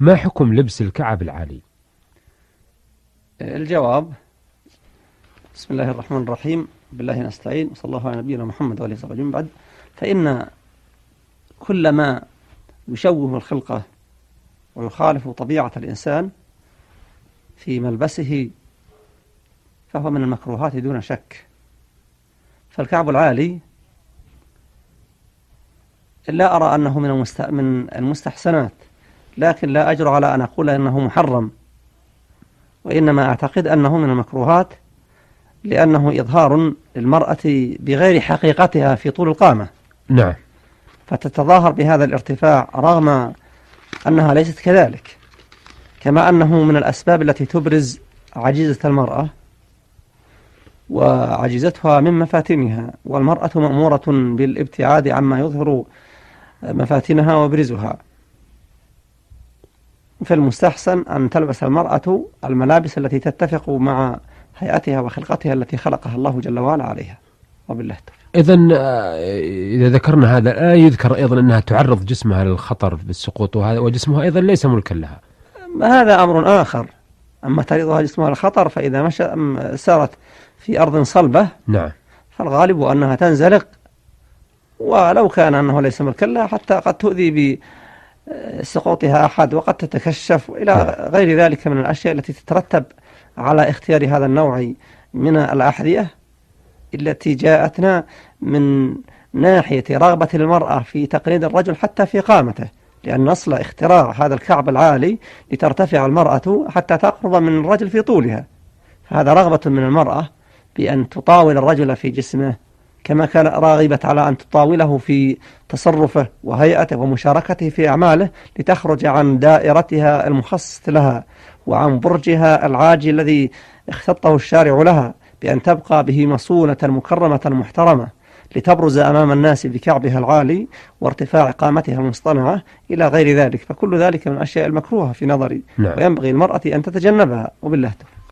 ما حكم لبس الكعب العالي؟ الجواب: بسم الله الرحمن الرحيم، بالله نستعين، وصلى الله على نبينا محمد وآله وصحبه أجمعين. بعد، فإن كل ما يشوه الخلقة ويخالف طبيعة الإنسان في ملبسه فهو من المكروهات دون شك. فالكعب العالي لا أرى أنه من المستحسنات، لكن لا أجر على أن أقول أنه محرم، وإنما أعتقد أنه من المكروهات، لأنه إظهار للمرأة بغير حقيقتها في طول القامة. نعم. فتتظاهر بهذا الارتفاع رغم أنها ليست كذلك، كما أنه من الأسباب التي تبرز عجيزة المرأة وعجزتها من مفاتنها، والمرأة مأمورة بالابتعاد عما يظهر مفاتنها وبرزها. فالمستحسن أن تلبس المرأة الملابس التي تتفق مع هيئتها وخلقتها التي خلقها الله جل وعلا عليها، وبالله التوفيق. إذن إذا ذكرنا هذا، لا يذكر أيضا أنها تعرض جسمها للخطر بالسقوط، وجسمها أيضا ليس ملكا لها. هذا أمر آخر. أما تعرضها جسمها للخطر فإذا سارت في أرض صلبة، نعم، فالغالب أنها تنزلق، ولو كان أنه ليس ملكا لها حتى قد تؤذي بسقوطها أحد، وقد تتكشف إلى غير ذلك من الأشياء التي تترتب على اختيار هذا النوع من الأحذية التي جاءتنا من ناحية رغبة المرأة في تقليد الرجل حتى في قامته، لأن أصل اختراع هذا الكعب العالي لترتفع المرأة حتى تقرب من الرجل في طولها، فهذا رغبة من المرأة بأن تطاول الرجل في جسمه، كما كان راغبة على أن تطاوله في تصرفه وهيئته ومشاركته في أعماله، لتخرج عن دائرتها المخصصة لها وعن برجها العاجي الذي اختطه الشارع لها، بأن تبقى به مصونة مكرمة محترمة، لتبرز أمام الناس بكعبها العالي وارتفاع قامتها المصطنعة إلى غير ذلك. فكل ذلك من الأشياء المكروهة في نظري، نعم. وينبغي المرأة أن تتجنبها، وبالله التوفيق.